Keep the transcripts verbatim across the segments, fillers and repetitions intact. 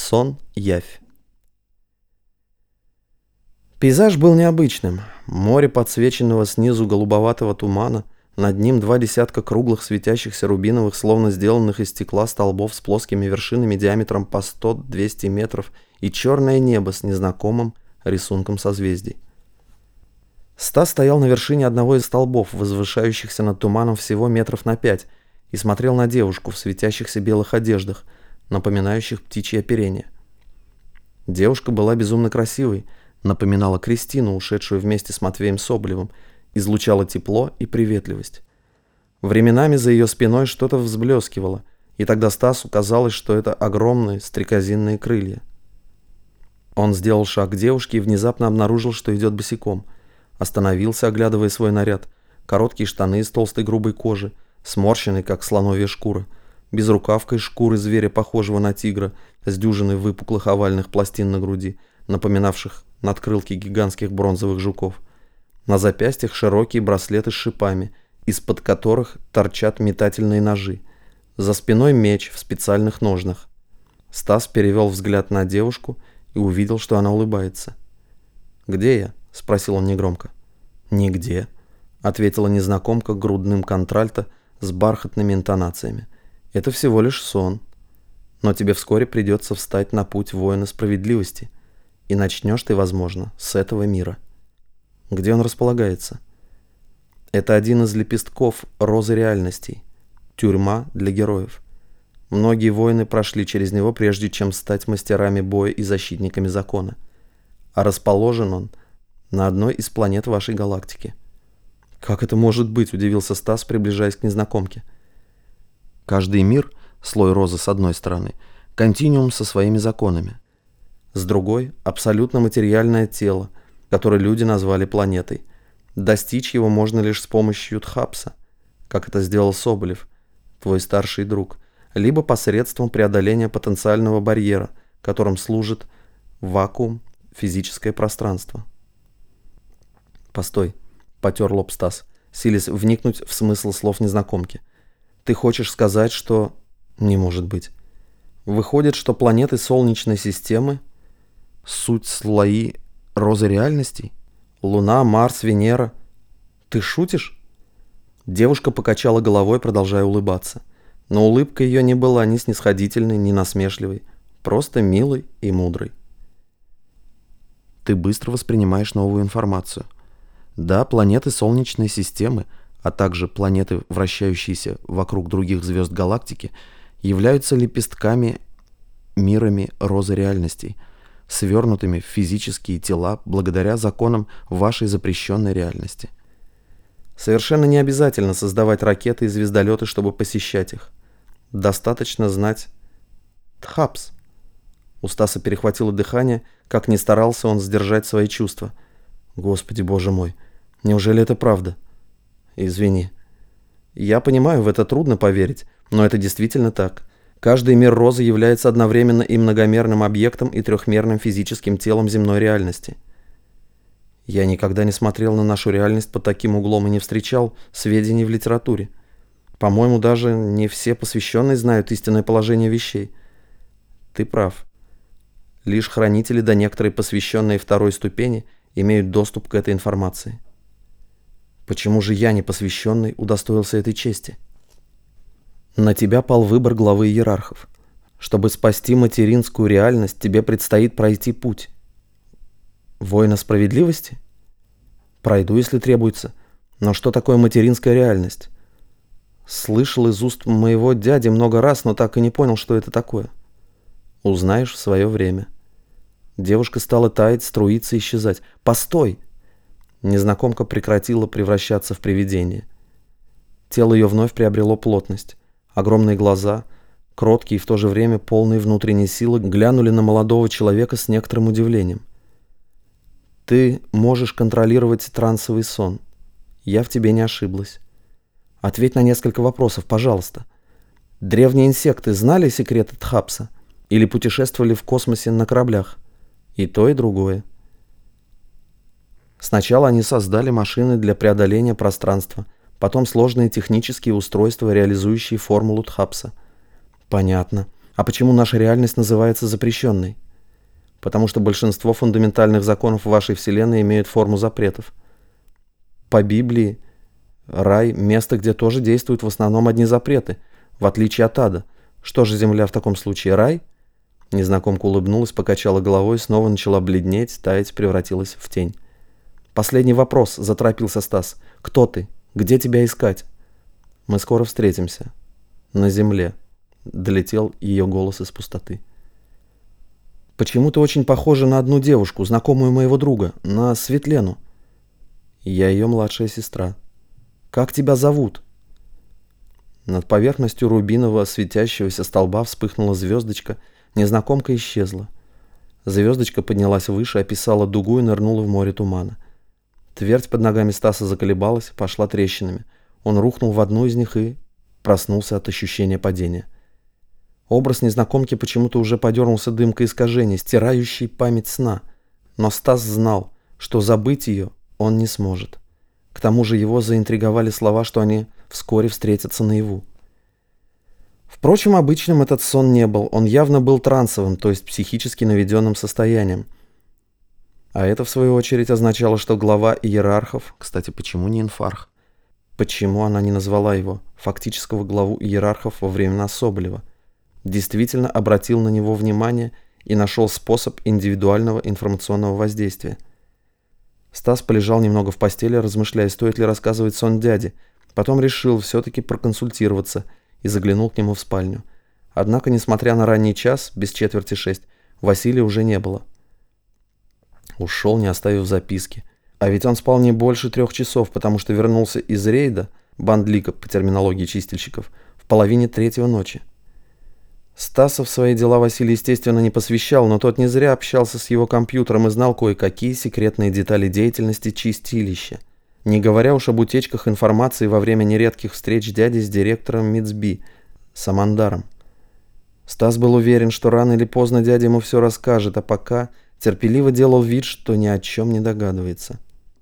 Сон, явь. Пейзаж был необычным. Море, подсвеченного снизу голубоватого тумана, над ним два десятка круглых светящихся рубиновых, словно сделанных из стекла столбов с плоскими вершинами диаметром по сто-двести метров, и черное небо с незнакомым рисунком созвездий. Стас стоял на вершине одного из столбов, возвышающихся над туманом всего метров на пять, и смотрел на девушку в светящихся белых одеждах, напоминающих птичье оперение. Девушка была безумно красивой, напоминала Кристину, ушедшую вместе с Матвеем Соболевым, излучала тепло и приветливость. Временами за ее спиной что-то взблескивало, и тогда Стасу казалось, что это огромные стрекозинные крылья. Он сделал шаг к девушке и внезапно обнаружил, что идет босиком. Остановился, оглядывая свой наряд. Короткие штаны из толстой грубой кожи, сморщенной, как слоновья шкура, безрукавка из шкуры зверя, похожего на тигра, с дюжиной выпуклых овальных пластин на груди, напоминавших надкрылки гигантских бронзовых жуков. На запястьях широкие браслеты с шипами, из-под которых торчат метательные ножи. За спиной меч в специальных ножнах. Стас перевел взгляд на девушку и увидел, что она улыбается. «Где я?» — спросил он негромко. «Нигде», — ответила незнакомка грудным контральто с бархатными интонациями. «Это всего лишь сон. Но тебе вскоре придется встать на путь воина справедливости, и начнешь ты, возможно, с этого мира». «Где он располагается?» «Это один из лепестков розы реальностей. Тюрьма для героев. Многие воины прошли через него, прежде чем стать мастерами боя и защитниками закона. А расположен он на одной из планет вашей галактики». «Как это может быть?» – удивился Стас, приближаясь к незнакомке. «Каждый мир – слой розы с одной стороны, континуум со своими законами. С другой – абсолютно материальное тело, которое люди назвали планетой. Достичь его можно лишь с помощью Тхапса, как это сделал Соболев, твой старший друг, либо посредством преодоления потенциального барьера, которым служит вакуум, физическое пространство». «Постой», — потер лоб Стас, силясь вникнуть в смысл слов незнакомки. «Ты хочешь сказать, что...» «Не может быть. Выходит, что планеты Солнечной системы — суть слои розы реальностей? Луна, Марс, Венера. Ты шутишь?» Девушка покачала головой, продолжая улыбаться. Но улыбка ее не была ни снисходительной, ни насмешливой, просто милой и мудрой. «Ты быстро воспринимаешь новую информацию. Да, планеты Солнечной системы, а также планеты, вращающиеся вокруг других звезд галактики, являются лепестками, мирами розы реальностей, свернутыми в физические тела благодаря законам вашей запрещенной реальности. Совершенно не обязательно создавать ракеты и звездолеты, чтобы посещать их. Достаточно знать Тхапс». У Стаса перехватило дыхание, как ни старался он сдержать свои чувства. «Господи, боже мой, неужели это правда?» «Извини. Я понимаю, в это трудно поверить, но это действительно так. Каждый мир розы является одновременно и многомерным объектом, и трехмерным физическим телом земной реальности. Я никогда не смотрел на нашу реальность под таким углом и не встречал сведений в литературе. По-моему, даже не все посвященные знают истинное положение вещей. Ты прав. Лишь хранители да некоторые посвященные второй ступени имеют доступ к этой информации. Почему же я, не посвященный, удостоился этой чести? На тебя пал выбор главы иерархов. Чтобы спасти материнскую реальность, тебе предстоит пройти путь. Воина справедливости? Пройду, если требуется. Но что такое материнская реальность? Слышал из уст моего дяди много раз, но так и не понял, что это такое. Узнаешь в свое время. Девушка стала таять, струиться, исчезать. «Постой!» Незнакомка прекратила превращаться в привидение. Тело ее вновь приобрело плотность. Огромные глаза, кроткие и в то же время полные внутренней силы, глянули на молодого человека с некоторым удивлением. «Ты можешь контролировать трансовый сон. Я в тебе не ошиблась. Ответь на несколько вопросов, пожалуйста. Древние инсекты знали секреты Тхапса или путешествовали в космосе на кораблях? И то, и другое. Сначала они создали машины для преодоления пространства, потом сложные технические устройства, реализующие формулу Тхапса. Понятно. А почему наша реальность называется запрещенной? Потому что большинство фундаментальных законов вашей Вселенной имеют форму запретов. По Библии рай – место, где тоже действуют в основном одни запреты, в отличие от ада. Что же земля в таком случае, рай? Незнакомка улыбнулась, покачала головой, снова начала бледнеть, таять, превратилась в тень. «Последний вопрос», – заторопился Стас. «Кто ты? Где тебя искать?» «Мы скоро встретимся. На земле», – долетел ее голос из пустоты. «Почему ты очень похожа на одну девушку, знакомую моего друга, на Светлену?» «Я ее младшая сестра». «Как тебя зовут?» Над поверхностью рубинового светящегося столба вспыхнула звездочка, незнакомка исчезла. Звездочка поднялась выше, описала дугу и нырнула в море тумана. Твердь под ногами Стаса заколебалась, пошла трещинами. Он рухнул в одну из них и проснулся от ощущения падения. Образ незнакомки почему-то уже подернулся дымкой искажений, стирающей память сна. Но Стас знал, что забыть ее он не сможет. К тому же его заинтриговали слова, что они вскоре встретятся наяву. Впрочем, обычным этот сон не был. Он явно был трансовым, то есть психически наведенным состоянием. А это, в свою очередь, означало, что глава иерархов... Кстати, почему не инфарх? Почему она не назвала его, фактического главу иерархов во времена Соболева? Действительно обратил на него внимание и нашел способ индивидуального информационного воздействия. Стас полежал немного в постели, размышляя, стоит ли рассказывать сон дяде. Потом решил все-таки проконсультироваться и заглянул к нему в спальню. Однако, несмотря на ранний час, без четверти шесть, Василия уже не было. Ушел, не оставив записки. А ведь он спал не больше трех часов, потому что вернулся из рейда, бандлика по терминологии чистильщиков, в половине третьего ночи. Стаса в свои дела Василий, естественно, не посвящал, но тот не зря общался с его компьютером и знал кое-какие секретные детали деятельности чистилища. Не говоря уж об утечках информации во время нередких встреч дяди с директором МИЦБИ, Самандаром. Стас был уверен, что рано или поздно дядя ему все расскажет, а пока терпеливо делал вид, что ни о чем не догадывается.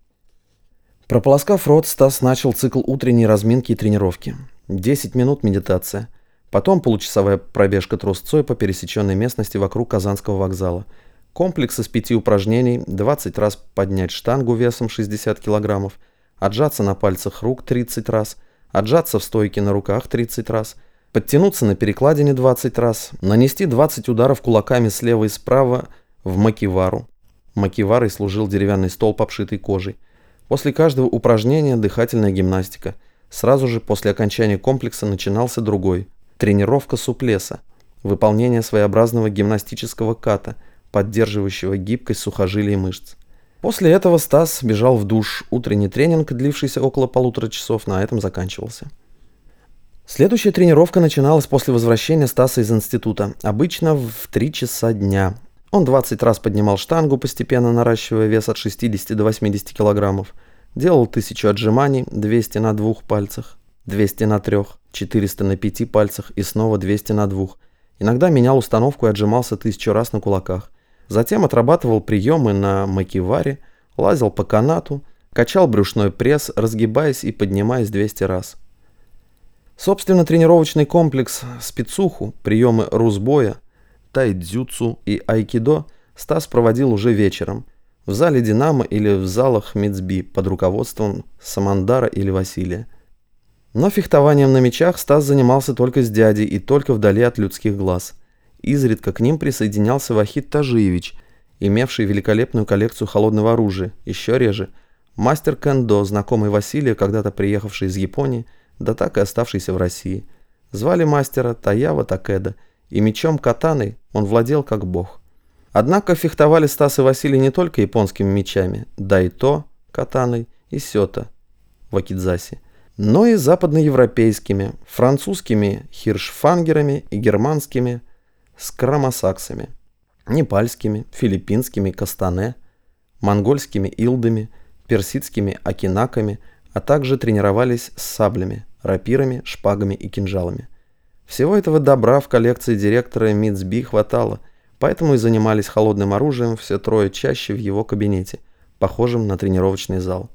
Прополоскав рот, Стас начал цикл утренней разминки и тренировки. десять минут медитация. Потом получасовая пробежка трусцой по пересеченной местности вокруг Казанского вокзала. Комплекс из пяти упражнений, двадцать раз поднять штангу весом шестьдесят килограммов, отжаться на пальцах рук тридцать раз, отжаться в стойке на руках тридцать раз, подтянуться на перекладине двадцать раз, нанести двадцать ударов кулаками слева и справа в макивару. Макиварой служил деревянный столб, обшитый кожей. После каждого упражнения дыхательная гимнастика. Сразу же после окончания комплекса начинался другой. Тренировка суплеса, выполнение своеобразного гимнастического ката, поддерживающего гибкость сухожилий и мышц. После этого Стас бежал в душ. Утренний тренинг, длившийся около полутора часов, на этом заканчивался. Следующая тренировка начиналась после возвращения Стаса из института, обычно в три часа дня. Он двадцать раз поднимал штангу, постепенно наращивая вес от шестидесяти до восьмидесяти килограммов, делал тысячу отжиманий, двести на двух пальцах, двести на трех, четыреста на пяти пальцах и снова двести на двух. Иногда менял установку и отжимался тысячу раз на кулаках. Затем отрабатывал приемы на макиваре, лазил по канату, качал брюшной пресс, разгибаясь и поднимаясь двести раз. Собственно, тренировочный комплекс спецуху, приемы русбоя, тайцзюцу и айкидо Стас проводил уже вечером, в зале «Динамо» или в залах МИЦБИ под руководством Самандара или Василия. Но фехтованием на мечах Стас занимался только с дядей и только вдали от людских глаз. Изредка к ним присоединялся Вахид Тажиевич, имевший великолепную коллекцию холодного оружия, еще реже мастер кендо, знакомый Василия, когда-то приехавший из Японии, да так и оставшийся в России. Звали мастера Таява Такеда, и мечом катаной он владел как бог. Однако фехтовали Стас и Василий не только японскими мечами, дайто катаной и сёта вакидзаси, но и западноевропейскими, французскими хиршфангерами и германскими скрамосаксами, непальскими, филиппинскими кастане, монгольскими илдами, персидскими акинаками, а также тренировались с саблями, рапирами, шпагами и кинжалами. Всего этого добра в коллекции директора МИЦБИ хватало, поэтому и занимались холодным оружием все трое чаще в его кабинете, похожем на тренировочный зал.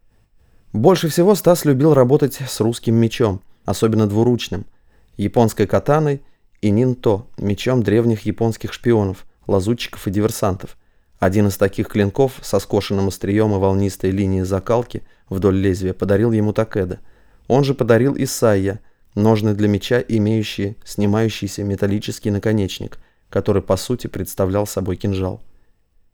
Больше всего Стас любил работать с русским мечом, особенно двуручным, японской катаной и нинто – мечом древних японских шпионов, лазутчиков и диверсантов. Один из таких клинков со скошенным острием и волнистой линией закалки вдоль лезвия подарил ему Такеда. Он же подарил Исайя ножны для меча, имеющие снимающийся металлический наконечник, который по сути представлял собой кинжал.